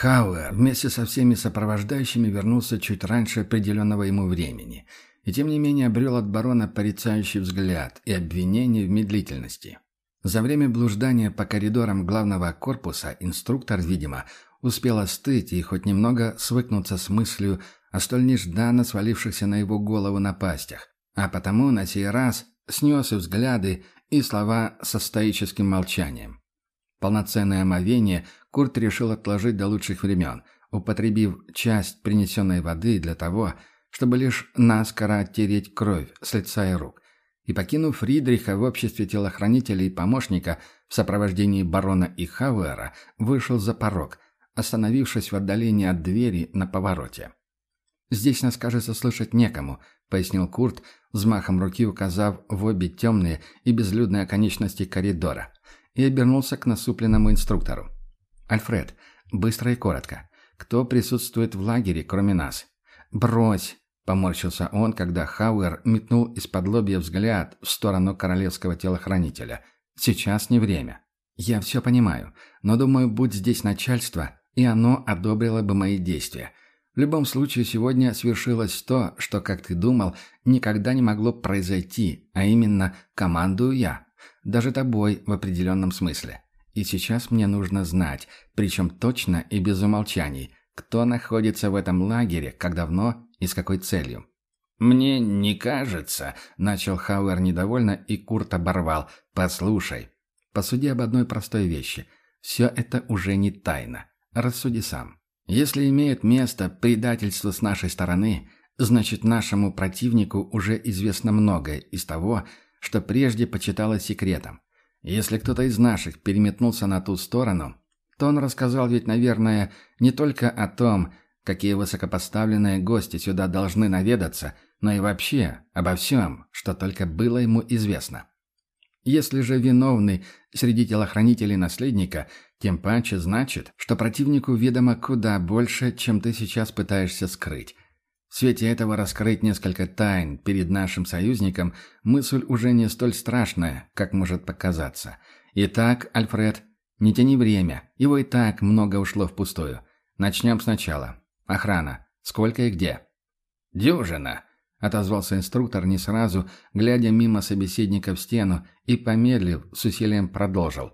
Хауэр вместе со всеми сопровождающими вернулся чуть раньше определенного ему времени, и тем не менее обрел от барона порицающий взгляд и обвинение в медлительности. За время блуждания по коридорам главного корпуса инструктор, видимо, успел остыть и хоть немного свыкнуться с мыслью о столь нежданно свалившихся на его голову напастях, а потому на сей раз снес и взгляды, и слова со стоическим молчанием. Полноценное омовение Курт решил отложить до лучших времен, употребив часть принесенной воды для того, чтобы лишь наскоро оттереть кровь с лица и рук, и, покинув Фридриха в обществе телохранителя и помощника в сопровождении барона и Хауэра, вышел за порог, остановившись в отдалении от двери на повороте. «Здесь нас, кажется, слышать некому», — пояснил Курт, взмахом руки указав в обе темные и безлюдные оконечности коридора, и обернулся к насупленному инструктору. «Альфред, быстро и коротко. Кто присутствует в лагере, кроме нас?» «Брось!» — поморщился он, когда Хауэр метнул из-под лобья взгляд в сторону королевского телохранителя. «Сейчас не время. Я все понимаю, но, думаю, будь здесь начальство, и оно одобрило бы мои действия. В любом случае, сегодня свершилось то, что, как ты думал, никогда не могло произойти, а именно командую я. Даже тобой в определенном смысле. И сейчас мне нужно знать, причем точно и без умолчаний, кто находится в этом лагере, как давно и с какой целью». «Мне не кажется», — начал Хауэр недовольно, и Курт оборвал. «Послушай, посуди об одной простой вещи. Все это уже не тайна. Рассуди сам. Если имеет место предательство с нашей стороны, значит, нашему противнику уже известно многое из того, что прежде почиталось секретом. Если кто-то из наших переметнулся на ту сторону, то он рассказал ведь, наверное, не только о том, какие высокопоставленные гости сюда должны наведаться, но и вообще обо всем, что только было ему известно. Если же виновный среди телохранителей наследника, тем паче значит, что противнику ведомо куда больше, чем ты сейчас пытаешься скрыть. В свете этого раскрыть несколько тайн перед нашим союзником мысль уже не столь страшная, как может показаться. Итак, Альфред, не тяни время, его и так много ушло впустую. Начнем сначала. Охрана. Сколько и где? «Дюжина», — отозвался инструктор не сразу, глядя мимо собеседника в стену, и, помедлив, с усилием продолжил.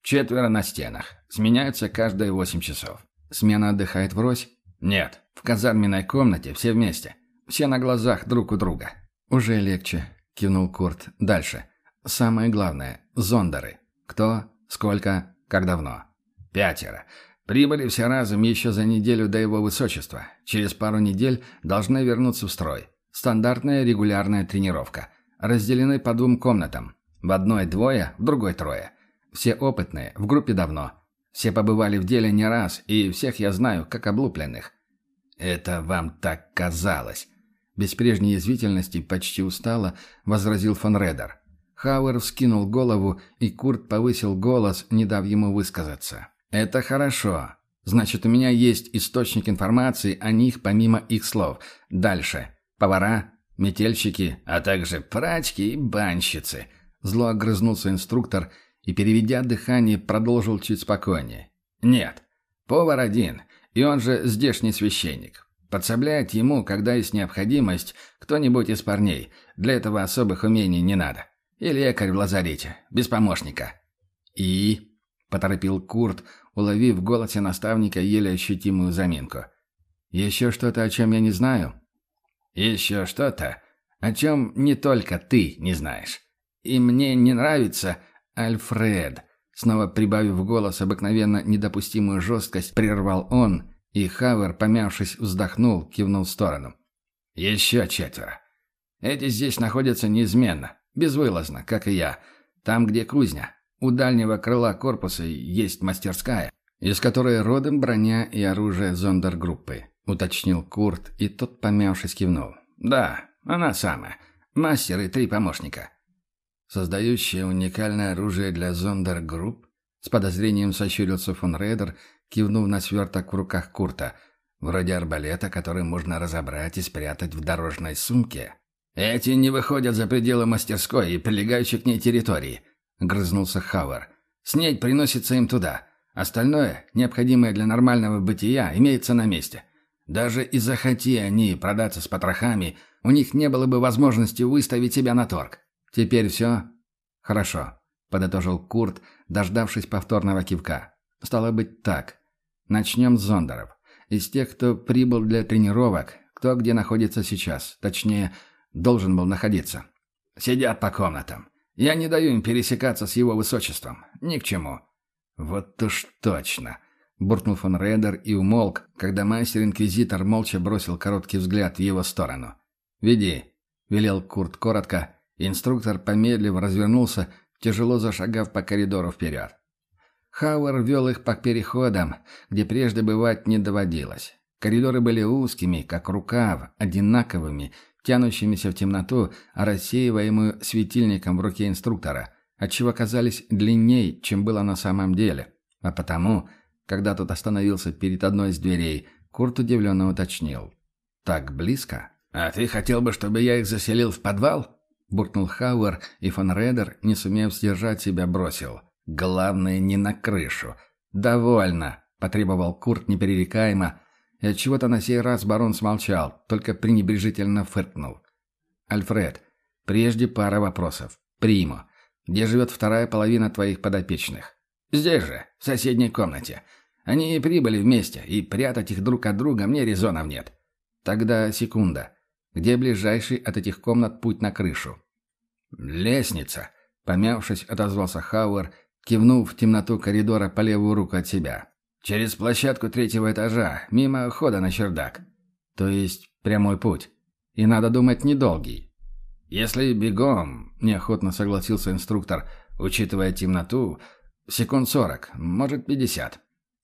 4 на стенах. Сменяются каждые 8 часов. Смена отдыхает врозь? Нет. В казарменной комнате все вместе. Все на глазах друг у друга. «Уже легче», — кивнул Курт. «Дальше. Самое главное. Зондеры. Кто, сколько, как давно?» 5. Прибыли все разом еще за неделю до его высочества. Через пару недель должны вернуться в строй. Стандартная регулярная тренировка. Разделены по 2 комнатам. В одной 2, в другой 3. Все опытные, в группе давно. Все побывали в деле не раз, и всех я знаю, как облупленных». «Это вам так казалось!» Без прежней язвительности, почти устало, возразил фон Редер. Хауэр вскинул голову, и Курт повысил голос, не дав ему высказаться. «Это хорошо. Значит, у меня есть источник информации о них помимо их слов. Дальше. Повара, метельщики, а также прачки и банщицы». Зло огрызнулся инструктор и, переведя дыхание, продолжил чуть спокойнее. «Нет. Повар один, и он же здешний священник. Подсобляет ему, когда есть необходимость, кто-нибудь из парней. Для этого особых умений не надо. И лекарь в лазарете, без помощника». «И?» — поторопил Курт, уловив в голосе наставника еле ощутимую заминку. «Еще что-то, о чем я не знаю?» «Еще что-то, о чем не только ты не знаешь. И мне не нравится Альфред». Снова прибавив голос обыкновенно недопустимую жесткость, прервал он, и Хауэр, помявшись, вздохнул, кивнул в сторону. «Еще 4. Эти здесь находятся неизменно, безвылазно, как и я. Там, где кузня. У дальнего крыла корпуса есть мастерская, из которой родом броня и оружие зондергруппы», — уточнил Курт, и тот, помявшись, кивнул. «Да, она самая. Мастер и 3 помощника». «Создающие уникальное оружие для зондергрупп?» С подозрением сощурился фон Редер, кивнув на сверток в руках Курта. «Вроде арбалета, который можно разобрать и спрятать в дорожной сумке». «Эти не выходят за пределы мастерской и прилегающей к ней территории», — грызнулся Хауэр. «Снедь приносится им туда. Остальное, необходимое для нормального бытия, имеется на месте. Даже и захоти они продаться с потрохами, у них не было бы возможности выставить себя на торг. Теперь все? Хорошо, подытожил Курт, дождавшись повторного кивка. Стало быть так. Начнем с зондеров. Из тех, кто прибыл для тренировок, кто где находится сейчас, точнее, должен был находиться. Сидят по комнатам. Я не даю им пересекаться с его высочеством. Ни к чему. Вот уж точно. Буркнул фон Рейдер и умолк, когда мастер-инквизитор молча бросил короткий взгляд в его сторону. «Веди», — велел Курт коротко. Инструктор, помедлив, развернулся, тяжело зашагав по коридору вперед. Хауэр вел их по переходам, где прежде бывать не доводилось. Коридоры были узкими, как рукав, одинаковыми, тянущимися в темноту, а рассеиваемую светильником в руке инструктора, отчего казались длинней, чем было на самом деле. А потому, когда тот остановился перед одной из дверей, Курт удивленно уточнил. «Так близко?» «А ты хотел бы, чтобы я их заселил в подвал?» Буркнул Хауэр, и фон Рейдер, не сумев сдержать себя, бросил. «Главное, не на крышу». «Довольно», — потребовал Курт неперерекаемо, и отчего-то на сей раз барон смолчал, только пренебрежительно фыркнул. «Альфред, прежде пара вопросов. Примо. Где живет вторая половина твоих подопечных?» «Здесь же, в соседней комнате. Они и прибыли вместе, и прятать их друг от друга мне резонов нет». «Тогда секунда. Где ближайший от этих комнат путь на крышу?» «Лестница», — помявшись, отозвался Хауэр, кивнув в темноту коридора по левую руку от себя. «Через площадку 3-го этажа, мимо хода на чердак». «То есть прямой путь. И, надо думать, недолгий». «Если бегом», — неохотно согласился инструктор, учитывая темноту, секунд 40, может 50.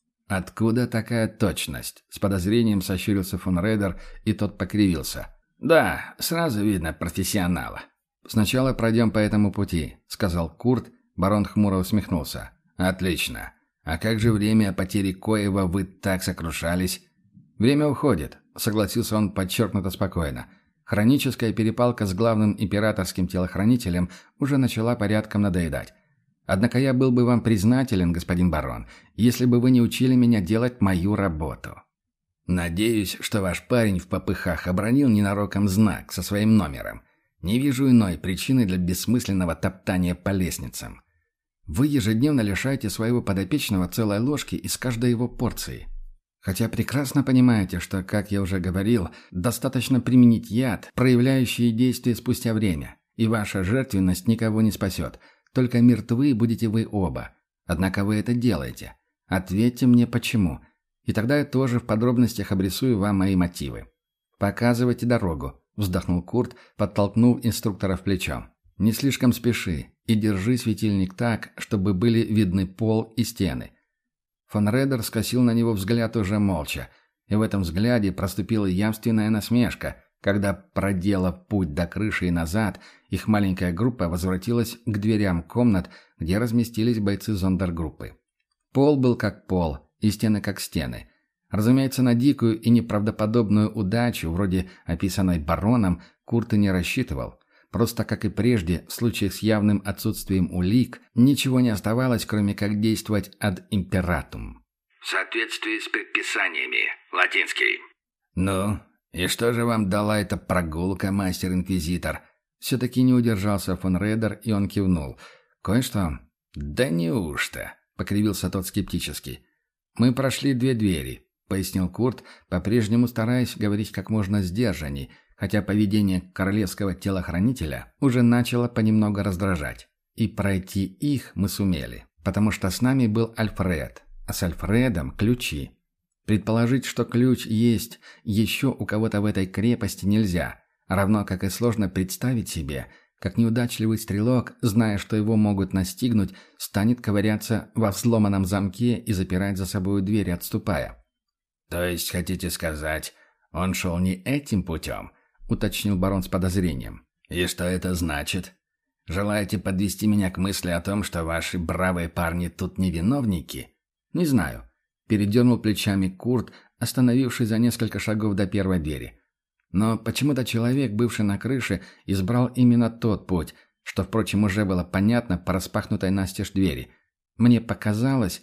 «Откуда такая точность?» — с подозрением сощурился фон Рейдер, и тот покривился. «Да, сразу видно профессионала». «Сначала пройдем по этому пути», — сказал Курт. Барон хмуро усмехнулся. «Отлично. А как же время потери Коева вы так сокрушались?» «Время уходит», — согласился он подчеркнуто спокойно. Хроническая перепалка с главным императорским телохранителем уже начала порядком надоедать. «Однако я был бы вам признателен, господин барон, если бы вы не учили меня делать мою работу». «Надеюсь, что ваш парень в попыхах обронил ненароком знак со своим номером. Не вижу иной причины для бессмысленного топтания по лестницам. Вы ежедневно лишаете своего подопечного целой ложки из каждой его порции. Хотя прекрасно понимаете, что, как я уже говорил, достаточно применить яд, проявляющий действие спустя время, и ваша жертвенность никого не спасет. Только мертвы будете вы оба. Однако вы это делаете. Ответьте мне, почему. И тогда я тоже в подробностях обрисую вам мои мотивы. Показывайте дорогу», — вздохнул Курт, подтолкнув инструктора в плечо. «Не слишком спеши и держи светильник так, чтобы были видны пол и стены». Фон Рейдер скосил на него взгляд уже молча, и в этом взгляде проступила явственная насмешка, когда, проделав путь до крыши и назад, их маленькая группа возвратилась к дверям комнат, где разместились бойцы зондергруппы. Пол был как пол, и стены как стены. Разумеется, на дикую и неправдоподобную удачу, вроде описанной бароном, Курт и не рассчитывал. Просто, как и прежде, в случае с явным отсутствием улик, ничего не оставалось, кроме как действовать ad imperatum. В соответствии с предписаниями. Латинский. «Ну, и что же вам дала эта прогулка, мастер-инквизитор?» Все-таки не удержался фон Рейдер, и он кивнул. «Кое-что?» «Да неужто?» — покривился тот скептически. «Мы прошли 2 двери», — пояснил Курт, по-прежнему стараясь говорить как можно сдержанней, хотя поведение королевского телохранителя уже начало понемногу раздражать. И пройти их мы сумели, потому что с нами был Альфред, а с Альфредом ключи. Предположить, что ключ есть еще у кого-то в этой крепости нельзя, равно как и сложно представить себе, как неудачливый стрелок, зная, что его могут настигнуть, станет ковыряться во взломанном замке и запирать за собой дверь, отступая. «То есть, хотите сказать, он шел не этим путем?» — уточнил барон с подозрением. «И что это значит? Желаете подвести меня к мысли о том, что ваши бравые парни тут не виновники?» «Не знаю», — передернул плечами Курт, остановившись за несколько шагов до первой двери. «Но почему-то человек, бывший на крыше, избрал именно тот путь, что, впрочем, уже было понятно по распахнутой настежь двери. Мне показалось...»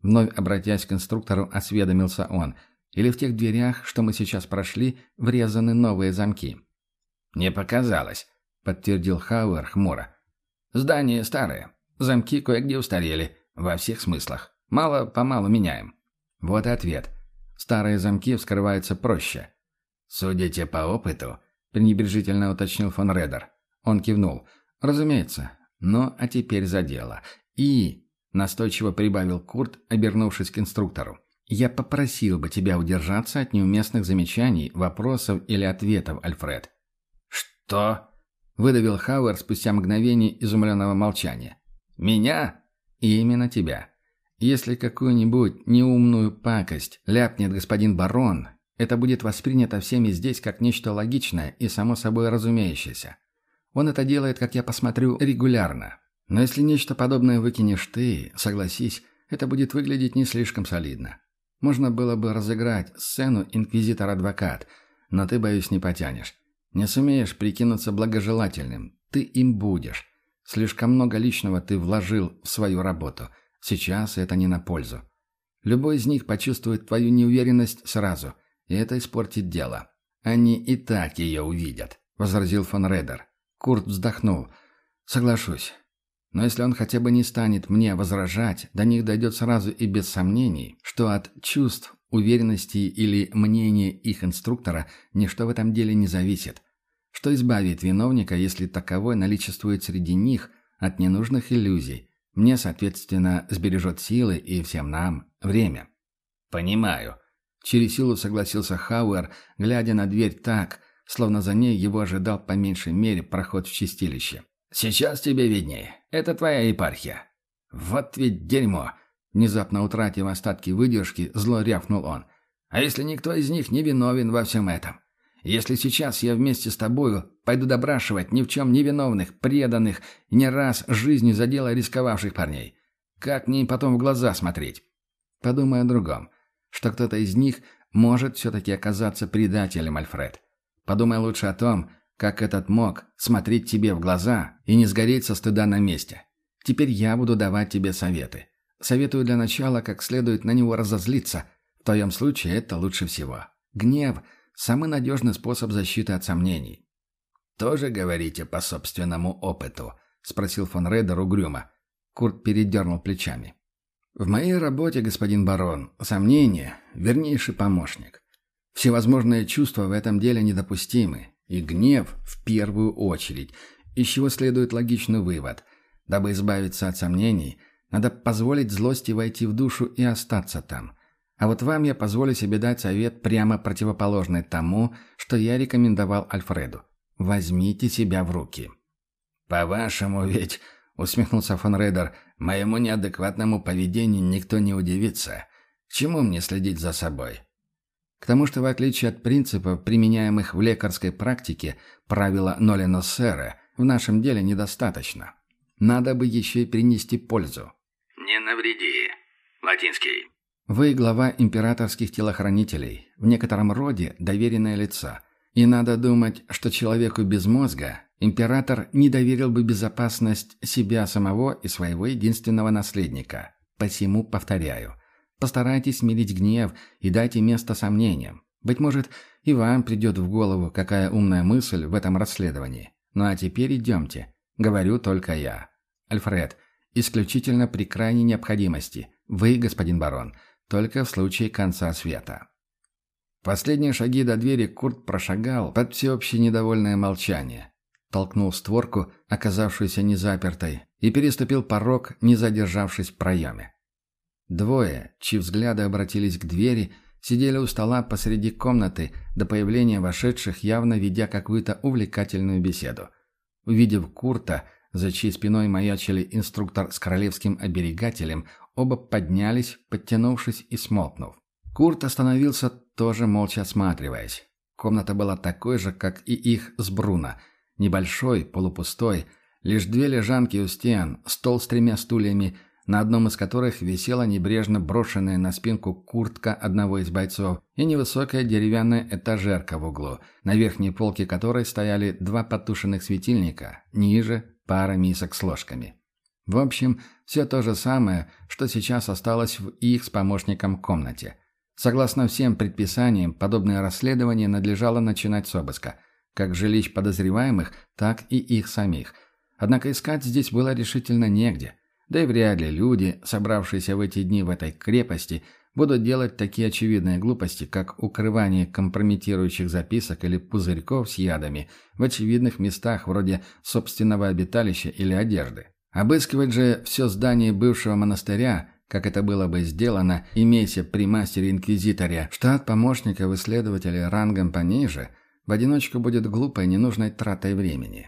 Вновь обратясь к инструктору, осведомился он. «Или в тех дверях, что мы сейчас прошли, врезаны новые замки?» «Не показалось», — подтвердил Хауэр хмуро. «Здания старые. Замки кое-где устарели. Во всех смыслах. Мало-помалу меняем». Вот и ответ. Старые замки вскрываются проще. «Судите по опыту?» — пренебрежительно уточнил фон Редер. Он кивнул. «Разумеется. Ну, а теперь за дело. И...» — настойчиво прибавил Курт, обернувшись к инструктору. «Я попросил бы тебя удержаться от неуместных замечаний, вопросов или ответов, Альфред». «Что?» — выдавил Хауэр спустя мгновение изумленного молчания. «Меня?» «И именно тебя. Если какую-нибудь неумную пакость ляпнет господин барон, это будет воспринято всеми здесь как нечто логичное и само собой разумеющееся. Он это делает, как я посмотрю, регулярно. Но если нечто подобное выкинешь ты, согласись, это будет выглядеть не слишком солидно. Можно было бы разыграть сцену инквизитор-адвокат, но ты, боюсь, не потянешь. Не сумеешь прикинуться благожелательным. Ты им будешь. Слишком много личного ты вложил в свою работу. Сейчас это не на пользу. Любой из них почувствует твою неуверенность сразу, и это испортит дело. Они и так ее увидят», — возразил фон Редер. Курт вздохнул. «Соглашусь. Но если он хотя бы не станет мне возражать, до них дойдет сразу и без сомнений, что от чувств, уверенности или мнения их инструктора ничто в этом деле не зависит. Что избавит виновника, если таковой наличествует среди них, от ненужных иллюзий. Мне, соответственно, сбережет силы и всем нам время». «Понимаю», — через силу согласился Хауэр, глядя на дверь так, словно за ней его ожидал по меньшей мере проход в чистилище. «Сейчас тебе виднее. Это твоя епархия». «Вот ведь дерьмо!» Внезапно утратив остатки выдержки, зло рявкнул он. «А если никто из них не виновен во всем этом? Если сейчас я вместе с тобою пойду допрашивать ни в чем не виновных, преданных, не раз жизнью за дело рисковавших парней, как мне им потом в глаза смотреть? Подумай о другом, что кто-то из них может все-таки оказаться предателем, Альфред. Подумай лучше о том, как этот мог смотреть тебе в глаза и не сгореть со стыда на месте. Теперь я буду давать тебе советы. Советую для начала как следует на него разозлиться. В твоем случае это лучше всего. Гнев – самый надежный способ защиты от сомнений». «Тоже говорите по собственному опыту?» – спросил фон Редер угрюмо. Курт передернул плечами. «В моей работе, господин барон, сомнение – вернейший помощник. Всевозможные чувства в этом деле недопустимы, и гнев в первую очередь, из чего следует логичный вывод. Дабы избавиться от сомнений, надо позволить злости войти в душу и остаться там. А вот вам я позволю себе дать совет прямо противоположный тому, что я рекомендовал Альфреду. Возьмите себя в руки». «По-вашему ведь, — усмехнулся фон Редер, — моему неадекватному поведению никто не удивится. Чему мне следить за собой?» К тому, что в отличие от принципов, применяемых в лекарской практике, правила «ноли носсере» в нашем деле недостаточно. Надо бы еще и принести пользу. «Не навреди». Латинский. Вы глава императорских телохранителей, в некотором роде доверенное лицо. И надо думать, что человеку без мозга император не доверил бы безопасность себя самого и своего единственного наследника. Посему повторяю. Постарайтесь смирить гнев и дайте место сомнениям. Быть может, и вам придет в голову какая умная мысль в этом расследовании. Ну а теперь идемте. Говорю только я. Альфред, исключительно при крайней необходимости. Вы, господин барон, только в случае конца света. Последние шаги до двери Курт прошагал под всеобщее недовольное молчание. Толкнул створку, оказавшуюся незапертой, и переступил порог, не задержавшись в проеме. Двое, чьи взгляды обратились к двери, сидели у стола посреди комнаты до появления вошедших, явно ведя какую-то увлекательную беседу. Увидев Курта, за чьей спиной маячили инструктор с королевским оберегателем, оба поднялись, подтянувшись и смолкнув. Курт остановился, тоже молча осматриваясь. Комната была такой же, как и их с Бруно. Небольшой, полупустой, лишь две лежанки у стен, стол с 3 стульями, на одном из которых висела небрежно брошенная на спинку куртка одного из бойцов и невысокая деревянная этажерка в углу, на верхней полке которой стояли 2 потушенных светильника, ниже – пара мисок с ложками. В общем, все то же самое, что сейчас осталось в их с помощником комнате. Согласно всем предписаниям, подобное расследование надлежало начинать с обыска, как жилищ подозреваемых, так и их самих. Однако искать здесь было решительно негде. Да и вряд ли люди, собравшиеся в эти дни в этой крепости, будут делать такие очевидные глупости, как укрывание компрометирующих записок или пузырьков с ядами в очевидных местах вроде собственного обиталища или одежды. Обыскивать же все здание бывшего монастыря, как это было бы сделано, имейся при мастере-инквизиторе штат помощников исследователей рангом пониже, в одиночку будет глупой ненужной тратой времени.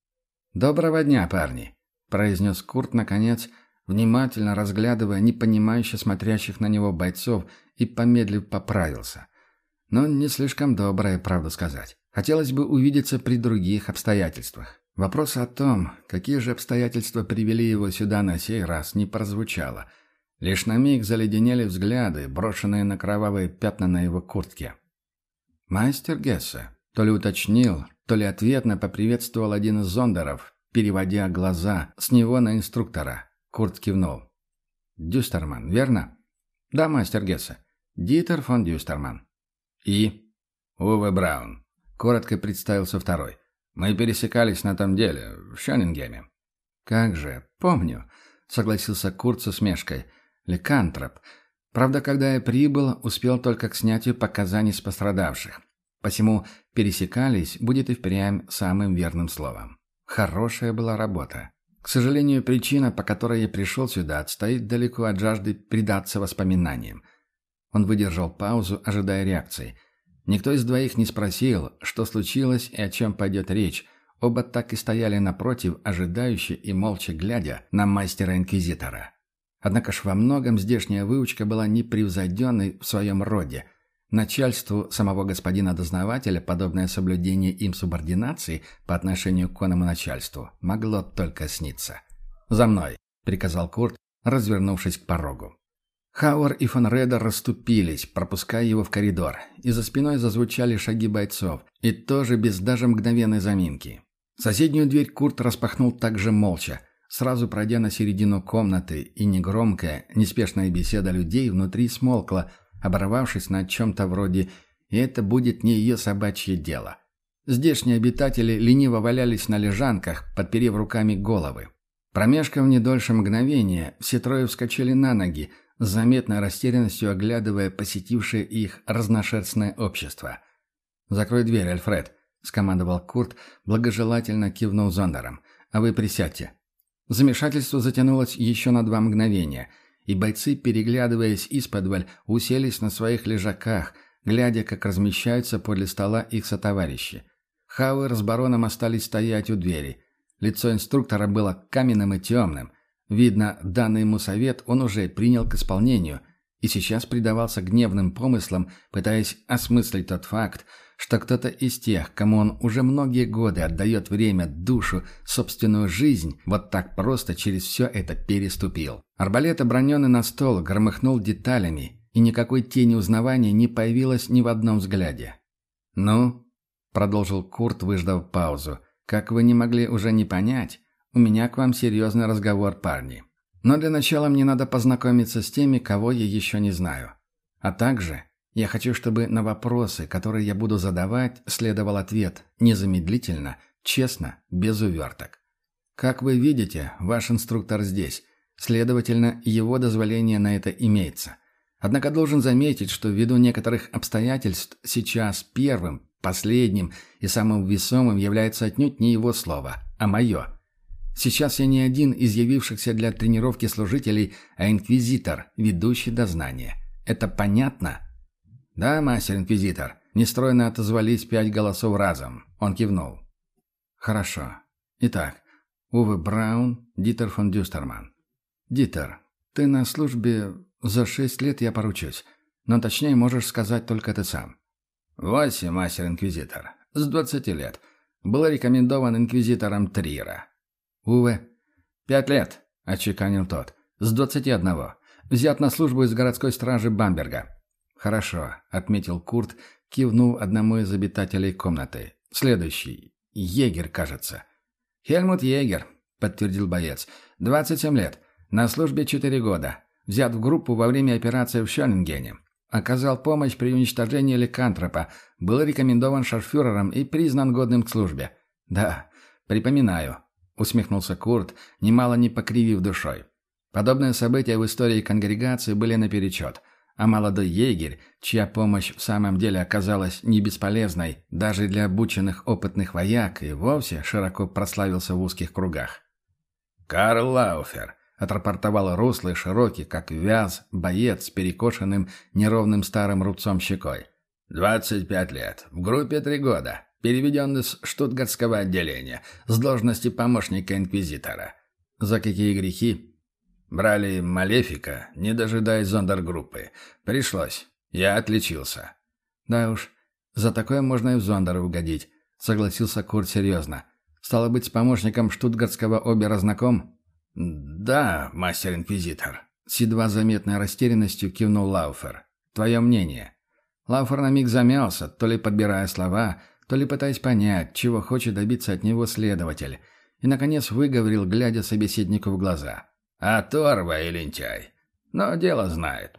«Доброго дня, парни!» – произнес Курт наконец, внимательно разглядывая непонимающе смотрящих на него бойцов и, помедлив, поправился. Но не слишком доброе, правду сказать. Хотелось бы увидеться при других обстоятельствах. Вопрос о том, какие же обстоятельства привели его сюда на сей раз, не прозвучало. Лишь на миг заледенели взгляды, брошенные на кровавые пятна на его куртке. «Мастер Гессе», то ли уточнил, то ли ответно поприветствовал один из зондеров, переводя глаза с него на инструктора. Курт кивнул. «Дюстерман, верно?» «Да, мастер Гессе. Дитер фон Дюстерман». «И?» «Уве Браун», — коротко представился второй. «Мы пересекались на том деле, в Шёнингеме». «Как же, помню», — согласился Курт с усмешкой. «Ликантроп. Правда, когда я прибыл, успел только к снятию показаний с пострадавших. Посему «пересекались» будет и впрямь самым верным словом. Хорошая была работа. К сожалению, причина, по которой я пришел сюда, отстоит далеко от жажды предаться воспоминаниям». Он выдержал паузу, ожидая реакции. Никто из двоих не спросил, что случилось и о чем пойдет речь. Оба так и стояли напротив, ожидающе и молча глядя на мастера-инквизитора. Однако ж во многом здешняя выучка была непревзойденной в своем роде. Начальству самого господина-дознавателя подобное соблюдение им субординации по отношению к конному начальству могло только сниться. «За мной!» — приказал Курт, развернувшись к порогу. Хауэр и фон Редер расступились, пропуская его в коридор, и за спиной зазвучали шаги бойцов, и тоже без даже мгновенной заминки. Соседнюю дверь Курт распахнул также молча, сразу пройдя на середину комнаты, и негромкая, неспешная беседа людей внутри смолкла, оборвавшись на чем-то вроде «и это будет не ее собачье дело». Здешние обитатели лениво валялись на лежанках, подперев руками головы. Промежкав не дольше мгновения, все трое вскочили на ноги, с заметной растерянностью оглядывая посетившее их разношерстное общество. «Закрой дверь, Альфред», — скомандовал Курт, благожелательно кивнув зондером. «А вы присядьте». Замешательство затянулось еще на 2 мгновения, и бойцы, переглядываясь исподволь, уселись на своих лежаках, глядя, как размещаются подле стола их сотоварищи. Хауэр с бароном остались стоять у двери. Лицо инструктора было каменным и темным. Видно, данный ему совет он уже принял к исполнению и сейчас предавался гневным помыслам, пытаясь осмыслить тот факт, что кто-то из тех, кому он уже многие годы отдает время, душу, собственную жизнь, вот так просто через все это переступил. Арбалет, оброненный на стол, громыхнул деталями, и никакой тени узнавания не появилось ни в одном взгляде. «Ну?» — продолжил Курт, выждав паузу. «Как вы не могли уже не понять, у меня к вам серьезный разговор, парни. Но для начала мне надо познакомиться с теми, кого я еще не знаю. А также я хочу, чтобы на вопросы, которые я буду задавать, следовал ответ незамедлительно, честно, без уверток. Как вы видите, ваш инструктор здесь, следовательно, его дозволение на это имеется. Однако должен заметить, что ввиду некоторых обстоятельств сейчас первым, последним и самым весомым является отнюдь не его слово, а мое. Сейчас я не один из явившихся для тренировки служителей, а инквизитор, ведущий дознание. Это понятно?» «Да, мастер-инквизитор», — нестройно отозвались 5 голосов разом. Он кивнул. «Хорошо. Итак, Уве Браун, Дитер фон Дюстерман. Дитер, ты на службе за 6 лет, я поручусь. Но точнее можешь сказать только ты сам». 8, мастер-инквизитор. С 20 лет. Был рекомендован инквизитором Триера. «Уве». 5 лет», — отчеканил тот. «С 21. Взят на службу из городской стражи Бамберга». «Хорошо», — отметил Курт, кивнув одному из обитателей комнаты. «Следующий. Егер, кажется». «Хельмут Егер», — подтвердил боец. 27 лет. На службе 4 года. Взят в группу во время операции в Шёнингене. Оказал помощь при уничтожении ликантропа. Был рекомендован шарфюрером и признан годным к службе. Да, припоминаю, усмехнулся Курт, немало не покривив душой. Подобные события в истории конгрегации были наперечет. А молодой егерь, чья помощь в самом деле оказалась не бесполезной даже для обученных опытных вояк, и вовсе широко прославился в узких кругах. «Карл Лауфер», — отрапортовал рослый, широкий, как вяз, боец с перекошенным неровным старым рубцом щекой. 25 лет. В группе 3 года. Переведен из штутгартского отделения, с должности помощника инквизитора. За какие грехи? Брали Малефика, не дожидаясь зондергруппы. Пришлось. Я отличился. Да уж, за такое можно и в зондеры угодить, согласился Курт серьезно. Стало быть, с помощником штутгартского обера знаком? Да, мастер-инквизитор. С едва заметной растерянностью кивнул Лауфер. Твое мнение? Лауфер на миг замялся, то ли подбирая слова, то ли пытаясь понять, чего хочет добиться от него следователь, и, наконец, выговорил, глядя собеседнику в глаза. «Оторва и лентяй. Но дело знает».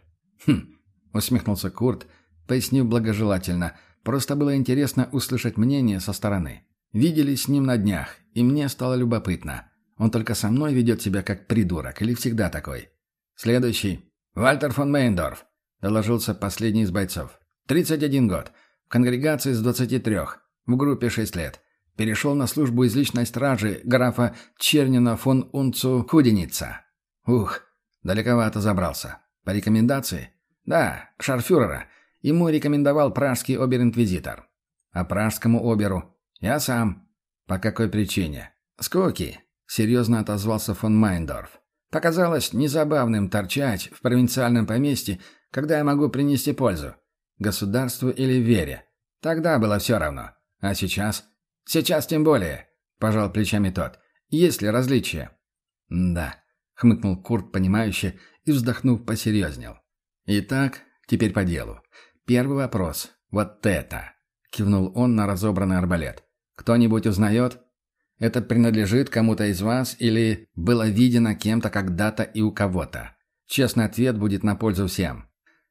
Усмехнулся Курт, пояснив благожелательно. «Просто было интересно услышать мнение со стороны. Виделись с ним на днях, и мне стало любопытно. Он только со мной ведет себя как придурок или всегда такой?» «Следующий. Вальтер фон Мейндорф», — доложился последний из бойцов. 31 год. В конгрегации с 23. В группе 6 лет. Перешел на службу из личной стражи графа Чернина фон Унцу Худеница. Ух, далековато забрался. По рекомендации? Да, шарфюрера. Ему рекомендовал пражский обер-инквизитор. А пражскому оберу? Я сам. По какой причине? Скуки, серьезно отозвался фон Майндорф. Показалось незабавным торчать в провинциальном поместье, когда я могу принести пользу. Государству или вере. Тогда было все равно. А сейчас? Сейчас тем более, пожал плечами тот. Есть ли различия? Да, хмыкнул Курт понимающе и, вздохнув, посерьезнел. Итак, теперь по делу. Первый вопрос. Вот это. Кивнул он на разобранный арбалет. Кто-нибудь узнает? Это принадлежит кому-то из вас или было видено кем-то когда-то и у кого-то? Честный ответ будет на пользу всем.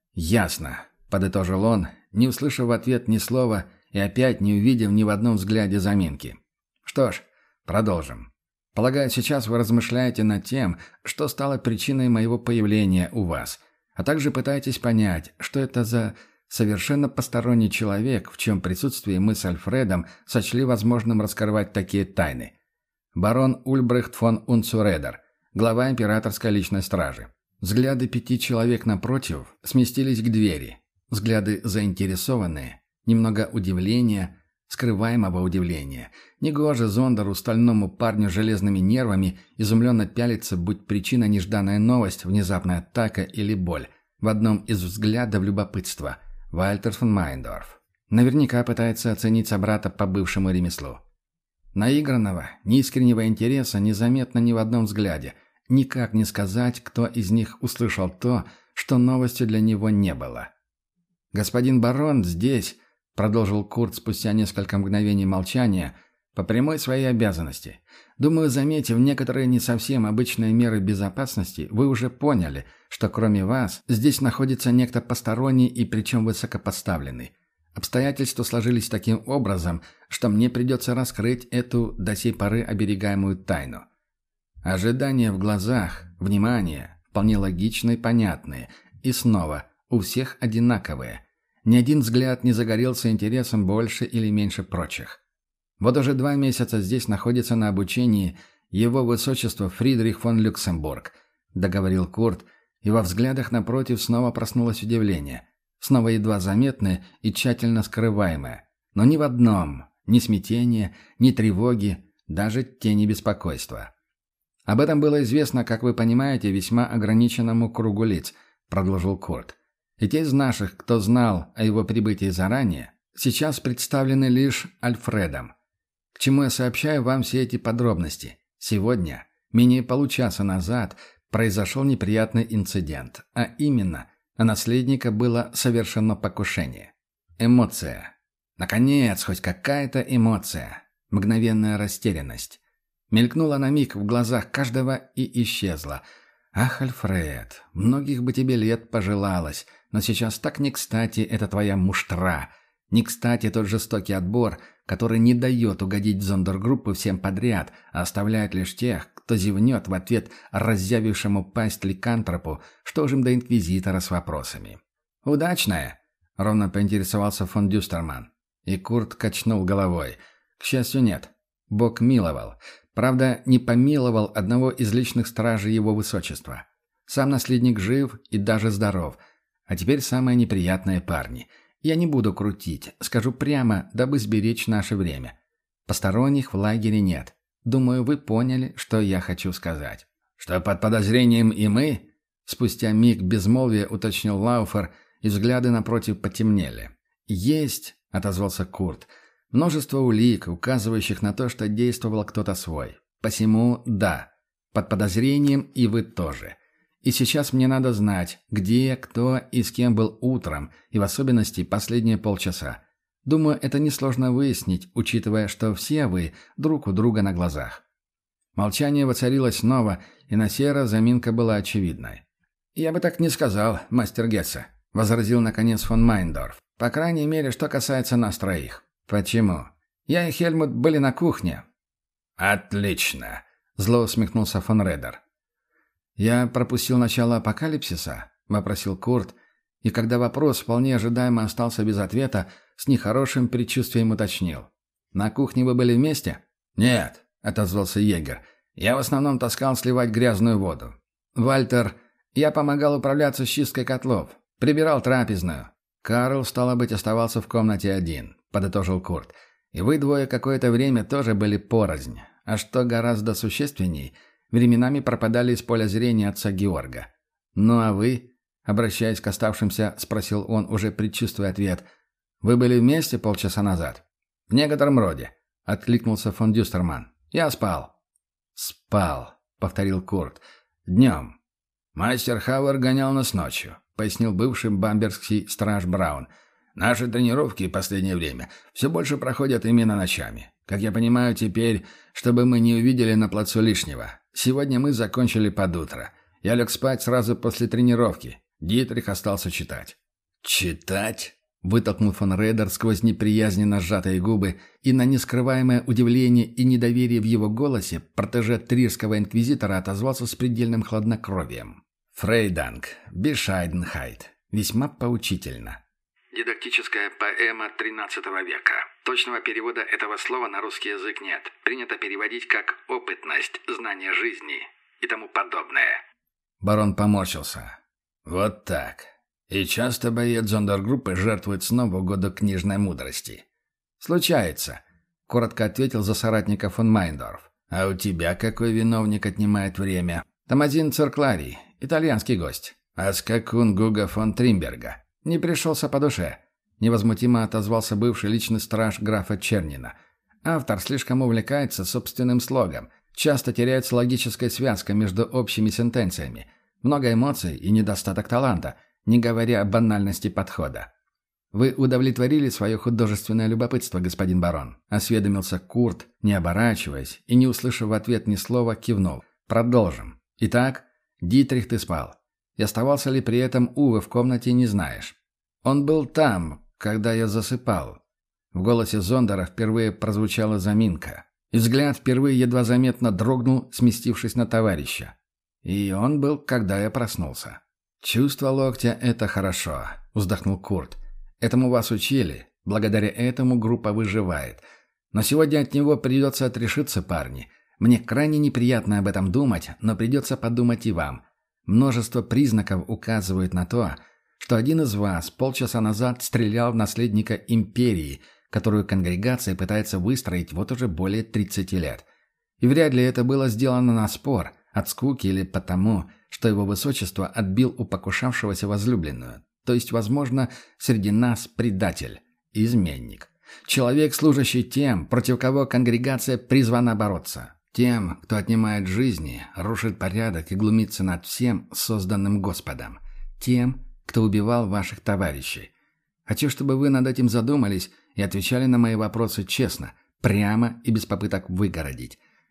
Ясно, подытожил он, не услышав в ответ ни слова и опять не увидев ни в одном взгляде заминки. Что ж, продолжим. Полагаю, сейчас вы размышляете над тем, что стало причиной моего появления у вас, а также пытаетесь понять, что это за совершенно посторонний человек, в чьем присутствии мы с Альфредом сочли возможным раскрывать такие тайны. Барон Ульбрихт фон Унцуредер, глава императорской личной стражи. Взгляды 5 человек напротив сместились к двери. Взгляды заинтересованные, немного удивления, скрываемого удивления. Негоже Зондеру, стальному парню с железными нервами, изумленно пялиться, будь причина нежданная новость, внезапная атака или боль. В одном из взглядов любопытства. Вальтер фон Майндорф. Наверняка пытается оценить собрата по бывшему ремеслу. Наигранного, неискреннего интереса незаметно ни в одном взгляде. Никак не сказать, кто из них услышал то, что новостью для него не было. «Господин барон здесь», — продолжил Курт спустя несколько мгновений молчания, — «по прямой своей обязанности. Думаю, заметив некоторые не совсем обычные меры безопасности, вы уже поняли, что кроме вас здесь находится некто посторонний и причем высокопоставленный. Обстоятельства сложились таким образом, что мне придется раскрыть эту до сей поры оберегаемую тайну. Ожидания в глазах, внимание, вполне логичные и понятные, и снова — у всех одинаковые. Ни один взгляд не загорелся интересом больше или меньше прочих. Вот уже 2 месяца здесь находится на обучении его высочество Фридрих фон Люксембург, договорил Курт, и во взглядах напротив снова проснулось удивление, снова едва заметное и тщательно скрываемое, но ни в одном, ни смятения, ни тревоги, даже тени беспокойства. Об этом было известно, как вы понимаете, весьма ограниченному кругу лиц, продолжил Курт. И те из наших, кто знал о его прибытии заранее, сейчас представлены лишь Альфредом. К чему я сообщаю вам все эти подробности? Сегодня, менее получаса назад, произошел неприятный инцидент, а именно, на наследника было совершено покушение. Эмоция. Наконец, хоть какая-то эмоция. Мгновенная растерянность. Мелькнула на миг в глазах каждого и исчезла. «Ах, Альфред, многих бы тебе лет пожелалось, но сейчас так не кстати эта твоя муштра. Не кстати тот жестокий отбор, который не дает угодить зондергруппу всем подряд, а оставляет лишь тех, кто зевнет в ответ разъявившему пасть ликантропу, что же им до инквизитора с вопросами». «Удачная?» — ровно поинтересовался фон Дюстерман. И Курт качнул головой. «К счастью, нет. Бог миловал. Правда, не помиловал одного из личных стражей его высочества. Сам наследник жив и даже здоров. А теперь самое неприятное, парни. Я не буду крутить, скажу прямо, дабы сберечь наше время. Посторонних в лагере нет. Думаю, вы поняли, что я хочу сказать». «Что под подозрением и мы?» Спустя миг безмолвия уточнил Лауфер, и взгляды напротив потемнели. «Есть», — отозвался Курт, — «множество улик, указывающих на то, что действовал кто-то свой. Посему, да, под подозрением и вы тоже. И сейчас мне надо знать, где, кто и с кем был утром, и в особенности последние полчаса. Думаю, это несложно выяснить, учитывая, что все вы друг у друга на глазах». Молчание воцарилось снова, и на сей раз заминка была очевидной. «Я бы так не сказал, мастер Гессе», — возразил наконец фон Майндорф. «По крайней мере, что касается нас троих». «Почему?» «Я и Хельмут были на кухне». «Отлично», — зло усмехнулся фон Редер. «Я пропустил начало апокалипсиса?» — вопросил Курт, и когда вопрос вполне ожидаемо остался без ответа, с нехорошим предчувствием уточнил. «На кухне вы были вместе?» «Нет», — отозвался егерь. «Я в основном таскал сливать грязную воду. Вальтер, я помогал управляться с чисткой котлов, прибирал трапезную. Карл, стало быть, оставался в комнате один», — подытожил Курт. «И вы двое какое-то время тоже были порознь. А что гораздо существенней, временами пропадали из поля зрения отца Георга. Ну а вы?» — обращаясь к оставшимся, спросил он, уже предчувствуя ответ. «Вы были вместе полчаса назад?» «В некотором роде», — откликнулся фон Дюстерман. «Я спал». «Спал», — повторил Курт. «Днем». «Мастер Хауэр гонял нас ночью», — пояснил бывший бамбергский страж Браун. «Наши тренировки в последнее время все больше проходят именно ночами. Как я понимаю теперь, чтобы мы не увидели на плацу лишнего. Сегодня мы закончили под утро. Я лег спать сразу после тренировки. Дитрих остался читать». «Читать?» — вытолкнул фон Рейдер сквозь неприязненно сжатые губы, и на нескрываемое удивление и недоверие в его голосе протеже трирского инквизитора отозвался с предельным хладнокровием. «Фрейданг, Бешайденхайт. Весьма поучительно». Дидактическая поэма XIII века. Точного перевода этого слова на русский язык нет. Принято переводить как «опытность», «знание жизни» и тому подобное. Барон поморщился. «Вот так. И часто боец зондергруппы жертвует снова в угоду книжной мудрости». «Случается», — коротко ответил за соратника фон Майндорф. «А у тебя какой виновник отнимает время?» «Там один циркларий, итальянский гость». «А скакун Гуга фон Тримберга?» «Не пришелся по душе», — невозмутимо отозвался бывший личный страж графа Чернина. «Автор слишком увлекается собственным слогом, часто теряется логическая связка между общими сентенциями, много эмоций и недостаток таланта, не говоря о банальности подхода». «Вы удовлетворили свое художественное любопытство, господин барон?» — осведомился Курт, не оборачиваясь, и, не услышав в ответ ни слова, кивнул. «Продолжим. Итак, Дитрих, ты спал. И оставался ли при этом Уве в комнате, не знаешь. Он был там, когда я засыпал». В голосе Зондера впервые прозвучала заминка, и взгляд впервые едва заметно дрогнул, сместившись на товарища. «И он был, когда я проснулся». «Чувство локтя — это хорошо», — вздохнул Курт. «Этому вас учили. Благодаря этому группа выживает. Но сегодня от него придется отрешиться, парни. Мне крайне неприятно об этом думать, но придется подумать и вам. Множество признаков указывают на то, что один из вас полчаса назад стрелял в наследника империи, которую конгрегация пытается выстроить вот уже более 30 лет. И вряд ли это было сделано на спор, от скуки или потому, что его высочество отбил у покушавшегося возлюбленную. То есть, возможно, среди нас предатель, изменник. Человек, служащий тем, против кого конгрегация призвана бороться. Тем, кто отнимает жизни, рушит порядок и глумится над всем, созданным Господом. Тем, кто убивал ваших товарищей. Хочу, чтобы вы над этим задумались и отвечали на мои вопросы честно, прямо и без попыток выгородить.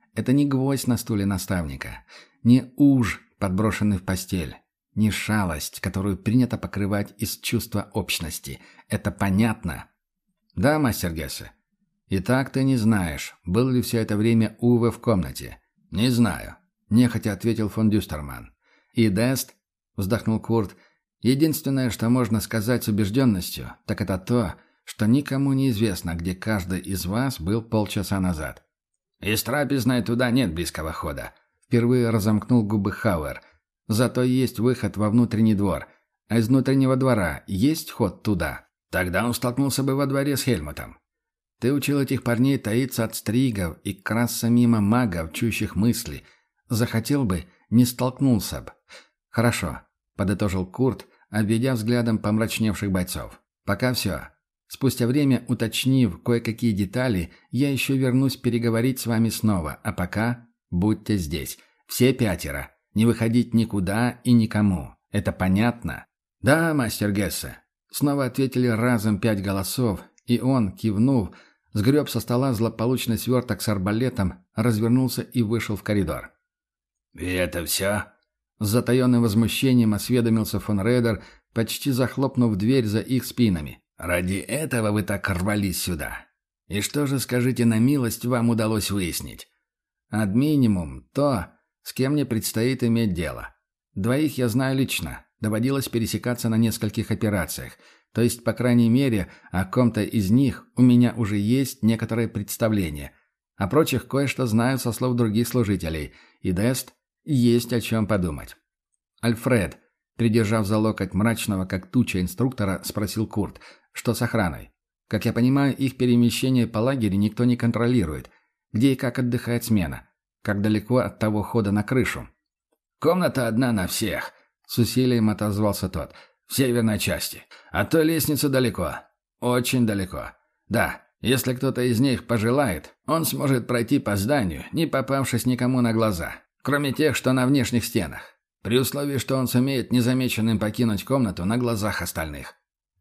Это не гвоздь на стуле наставника, не уж, подброшенный в постель, не шалость, которую принято покрывать из чувства общности. Это понятно? Да, мастер Гессе? Итак, ты не знаешь, был ли все это время Уве в комнате? Не знаю, нехотя ответил фон Дюстерман. И Дест? Вздохнул Курт. Единственное, что можно сказать с убежденностью, так это то, что никому не известно, где каждый из вас был полчаса назад. «Из трапезной туда нет близкого хода», — впервые разомкнул губы Хауэр. «Зато есть выход во внутренний двор, а из внутреннего двора есть ход туда. Тогда он столкнулся бы во дворе с Хельмутом. Ты учил этих парней таиться от стригов и красться мимо магов, чующих мысли. Захотел бы, не столкнулся бы». «Хорошо», — подытожил Курт, обведя взглядом помрачневших бойцов. «Пока все. Спустя время, уточнив кое-какие детали, я еще вернусь переговорить с вами снова, а пока будьте здесь. Все 5. Не выходить никуда и никому. Это понятно?» «Да, мастер Гессе», — снова ответили разом 5 голосов, и он, кивнув, сгреб со стола злополучный сверток с арбалетом, развернулся и вышел в коридор. «И это все?» С затаенным возмущением осведомился фон Редер, почти захлопнув дверь за их спинами. «Ради этого вы так рвались сюда. И что же, скажите на милость, вам удалось выяснить?» «Ad минимум то, с кем мне предстоит иметь дело. 2 я знаю лично, доводилось пересекаться на нескольких операциях, то есть, по крайней мере, о ком-то из них у меня уже есть некоторое представление. О прочих кое-что знаю со слов других служителей, и Дест есть о чем подумать». «Альфред», придержав за локоть мрачного, как туча инструктора, спросил Курт, что с охраной. «Как я понимаю, их перемещение по лагерю никто не контролирует. Где и как отдыхает смена? Как далеко от того хода на крышу?» «Комната одна на всех», — с усилием отозвался тот. «В северной части. От той лестницы далеко. Очень далеко. Да, если кто-то из них пожелает, он сможет пройти по зданию, не попавшись никому на глаза, кроме тех, что на внешних стенах, при условии, что он сумеет незамеченным покинуть комнату на глазах остальных».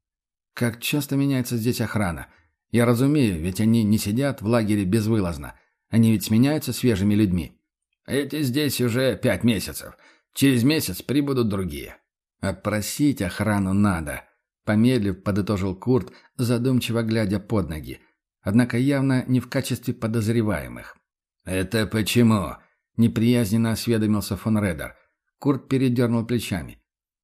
«Как часто меняется здесь охрана? Я разумею, ведь они не сидят в лагере безвылазно. Они ведь сменяются свежими людьми». «Эти здесь уже 5 месяцев. Через месяц прибудут другие». «Опросить охрану надо», — помедлив, подытожил Курт, задумчиво глядя под ноги. Однако явно не в качестве подозреваемых. «Это почему?» — неприязненно осведомился фон Редер. Курт передернул плечами.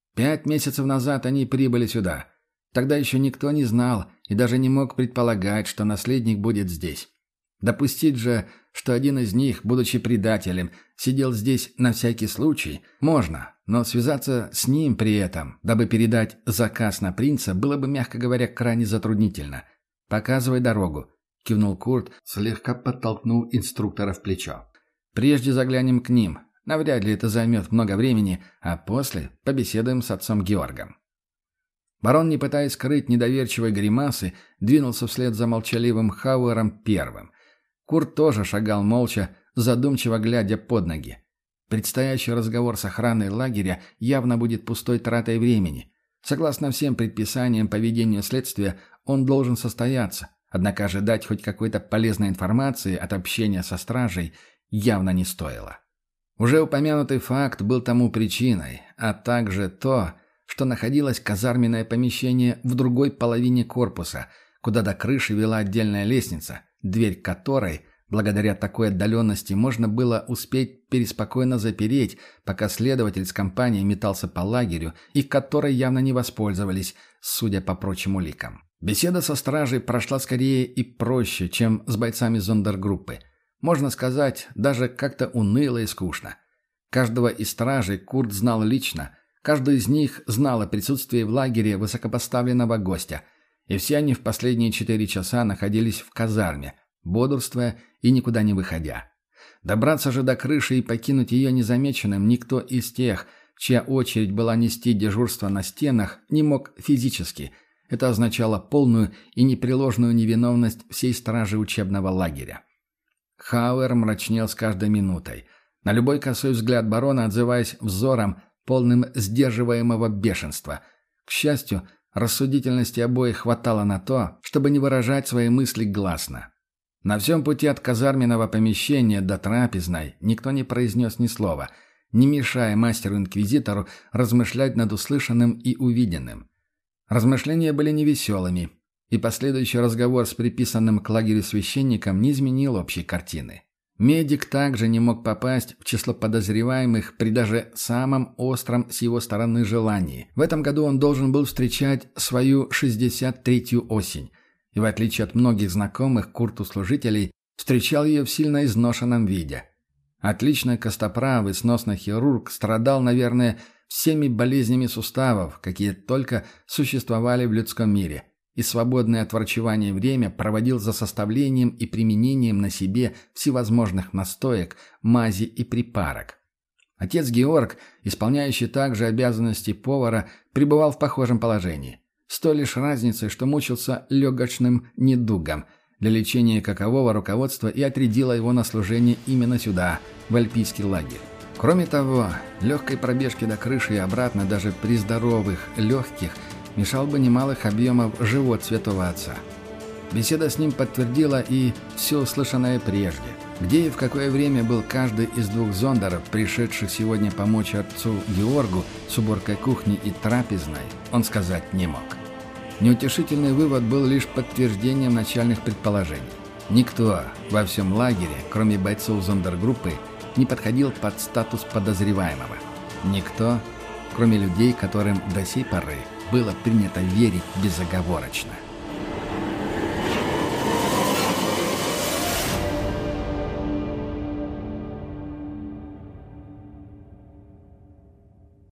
5 месяцев назад они прибыли сюда. Тогда еще никто не знал и даже не мог предполагать, что наследник будет здесь. Допустить же, что один из них, будучи предателем, сидел здесь на всякий случай, можно, но связаться с ним при этом, дабы передать заказ на принца, было бы, мягко говоря, крайне затруднительно. «Показывай дорогу», — кивнул Курт, слегка подтолкнул инструктора в плечо. «Прежде заглянем к ним. Навряд ли это займет много времени, а после побеседуем с отцом Георгом». Барон, не пытаясь скрыть недоверчивой гримасы, двинулся вслед за молчаливым Хауэром первым. Курт тоже шагал молча, задумчиво глядя под ноги. Предстоящий разговор с охраной лагеря явно будет пустой тратой времени. Согласно всем предписаниям по ведению следствия, он должен состояться, однако ожидать хоть какой-то полезной информации от общения со стражей явно не стоило. Уже упомянутый факт был тому причиной, а также то, что находилось казарменное помещение в другой половине корпуса, куда до крыши вела отдельная лестница, дверь которой, благодаря такой отдаленности, можно было успеть переспокойно запереть, пока следователь с компанией метался по лагерю, и которой явно не воспользовались, судя по прочим уликам. Беседа со стражей прошла скорее и проще, чем с бойцами зондергруппы. Можно сказать, даже как-то уныло и скучно. Каждого из стражей Курт знал лично, каждый из них знал о присутствии в лагере высокопоставленного гостя, и все они в последние 4 часа находились в казарме, бодрствуя и никуда не выходя. Добраться же до крыши и покинуть ее незамеченным никто из тех, чья очередь была нести дежурство на стенах, не мог физически. Это означало полную и непреложную невиновность всей стражи учебного лагеря. Хауэр мрачнел с каждой минутой, на любой косой взгляд барона отзываясь взором, полным сдерживаемого бешенства. К счастью, рассудительности обоих хватало на то, чтобы не выражать свои мысли гласно. На всем пути от казарменного помещения до трапезной никто не произнес ни слова, не мешая мастеру-инквизитору размышлять над услышанным и увиденным. Размышления были невеселыми, и последующий разговор с приписанным к лагерю священником не изменил общей картины. Медик также не мог попасть в число подозреваемых при даже самом остром с его стороны желании. В этом году он должен был встречать свою 63-ю осень, и в отличие от многих знакомых Курту служителей, встречал ее в сильно изношенном виде. Отличный костоправ и сносный хирург страдал, наверное, всеми болезнями суставов, какие только существовали в людском мире, и свободное от врачевания время проводил за составлением и применением на себе всевозможных настоек, мази и припарок. Отец Георг, исполняющий также обязанности повара, пребывал в похожем положении. С той лишь разницей, что мучился легочным недугом, для лечения какового руководство и отрядило его на служение именно сюда, в альпийский лагерь. Кроме того, легкой пробежки до крыши и обратно даже при здоровых, легких, мешал бы немалых объемов живот святого отца. Беседа с ним подтвердила и все услышанное прежде. Где и в какое время был каждый из двух зондеров, пришедших сегодня помочь отцу Георгу с уборкой кухни и трапезной, он сказать не мог. Неутешительный вывод был лишь подтверждением начальных предположений. Никто во всем лагере, кроме бойцов зондергруппы, не подходил под статус подозреваемого. Никто, кроме людей, которым до сей поры было принято верить безоговорочно.